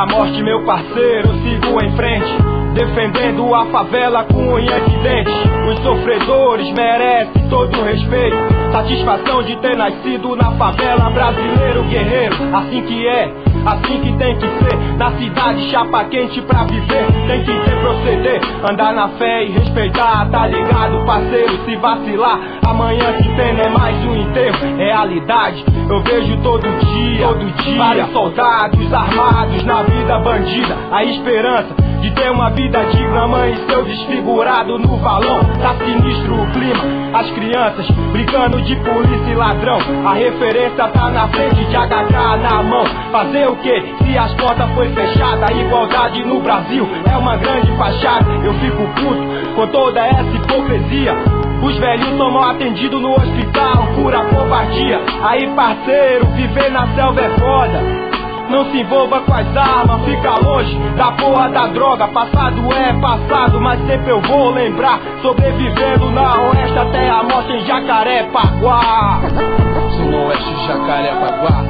a morte, meu parceiro, sigo em frente, defendendo a favela com unhas e dentes. Os sofredores merecem todo o respeito, satisfação de ter nascido na favela. Brasileiro guerreiro, assim que é, assim que tem que ser. Na cidade chapa quente pra viver, tem que ter proceder, andar na fé e respeitar, tá ligado parceiro? Se vacilar, amanhã que tem é mais um enterro. Realidade, eu vejo todo dia, vários soldados armados na vida bandida. A esperança de ter uma vida digna, mãe e seu desfigurado no valão. Tá sinistro o clima, as crianças brincando de polícia e ladrão. A referência tá na frente de HK na mão. Fazer o que se as portas foi fechada? A igualdade no Brasil é uma grande fachada. Eu fico puto com toda essa hipocrisia. Os velhinhos são mal atendidos no hospital, pura covardia. Aí parceiro, viver na selva é foda. Não se envolva com as armas, fica longe da porra da droga. Passado é passado, mas sempre eu vou lembrar. Sobrevivendo na oeste até a morte em Jacarepaguá. No oeste, Jacarepaguá.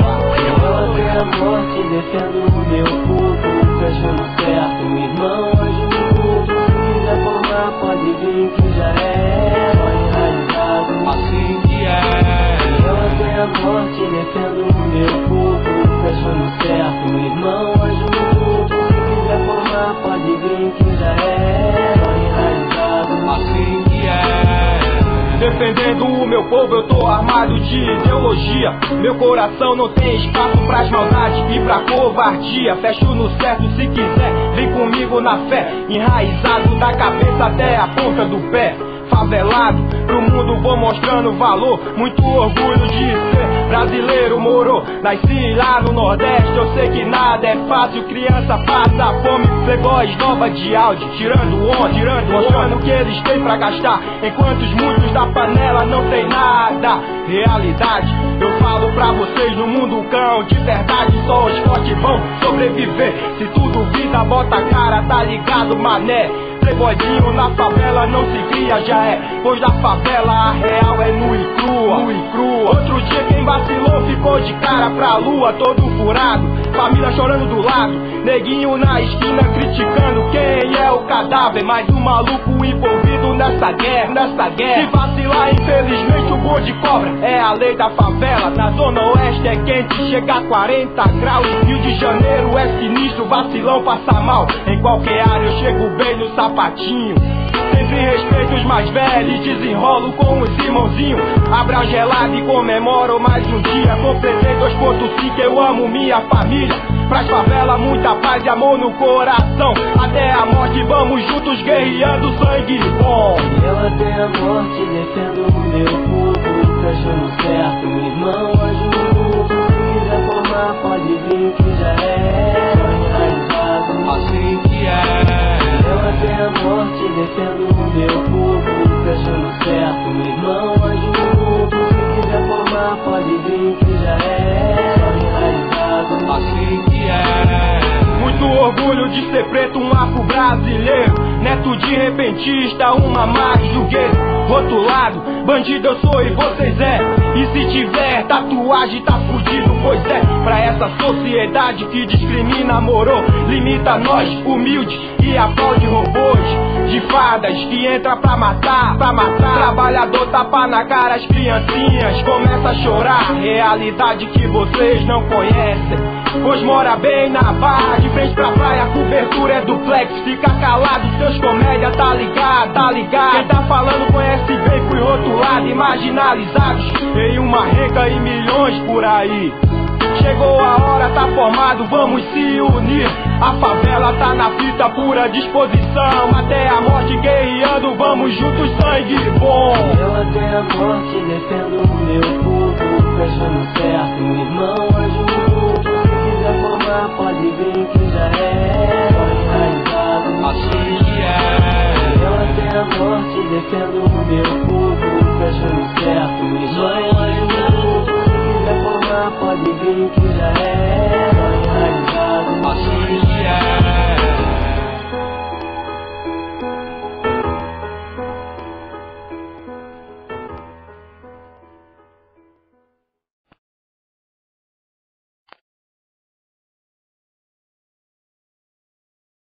Eu até a morte defendo o meu povo, fechando certo, meu irmão, anjo no Se quiser formar, pode vir que já é enraizado. Assim que é. Eu até a morte defendo o meu povo, fechando certo, meu irmão, anjo no Se quiser formar, pode vir que já é enraizado. Assim que é. Defendendo o meu povo, eu tô armado de ideologia. Meu coração não tem espaço pras maldades e pra covardia. Fecho no certo se quiser, vem comigo na fé. Enraizado da cabeça até a ponta do pé. Favelado, pro mundo vou mostrando valor. Muito orgulho de ser brasileiro, moro. Nasci lá no Nordeste, eu sei que nada é fácil. Criança passa fome, playboys nova de áudio, tirando onda, mostrando o que eles têm pra gastar, enquanto os muitos da panela não tem nada. Realidade, eu falo pra vocês, no mundo cão, de verdade só os fortes vão sobreviver. Se tudo vida bota a cara, tá ligado mané? Playboyzinho na favela não se cria, já é, pois na favela a real é nua e crua. Outro dia quem vacilou ficou de cara pra lua, todo furado, família chorando do lado, neguinho na esquina criticando quem é o cadáver. Mais um maluco envolvido nessa guerra. Se vacilar infelizmente o bonde cobra, é a lei da favela. Na zona oeste é quente, chega a 40 graus. Rio de Janeiro é sinistro, vacilão passa mal. Em qualquer área eu chego bem no sapatinho. Sempre respeito os mais velhos, desenrolo com os irmãozinhos. Abra a gelada e comemoro mais um dia. Completei 2.5, eu amo minha família. Pras favelas muita paz e amor no coração. Até a morte vamos juntos guerreando, sangue bom. Eu até a morte defendo o meu povo, fechando certo, meu irmão, anjo no Se quiser formar, pode vir que já é enraizado. Assim que é. Eu até a morte defendo o meu povo, fechando certo, meu irmão, anjo no Se quiser formar, pode vir que já é enraizado. Assim que é. Muito orgulho de ser preto, um afro brasileiro, neto de repentista, uma margem do gueto. Rotulado, bandido eu sou e vocês é. E se tiver tatuagem tá fudido, pois é. Pra essa sociedade que discrimina, moro, limita nós, humildes, e aplaude robôs de fadas que entra pra matar. Trabalhador tapa na cara as criancinhas, começa a chorar. Realidade que vocês não conhecem, pois mora bem na barra, de frente pra praia, a cobertura é duplex. Fica calado, seus comédia, tá ligado? Quem tá falando conhece bem, fui rotulado e marginalizados em uma renca e milhões por aí. Chegou a hora, tá formado, vamos se unir. A favela tá na fita, pura disposição. Até a morte guerreando, vamos juntos, sangue bom. Eu até a morte defendo o meu povo, fechando certo, meu irmão, anjo no Se quiser formar, pode vir que já é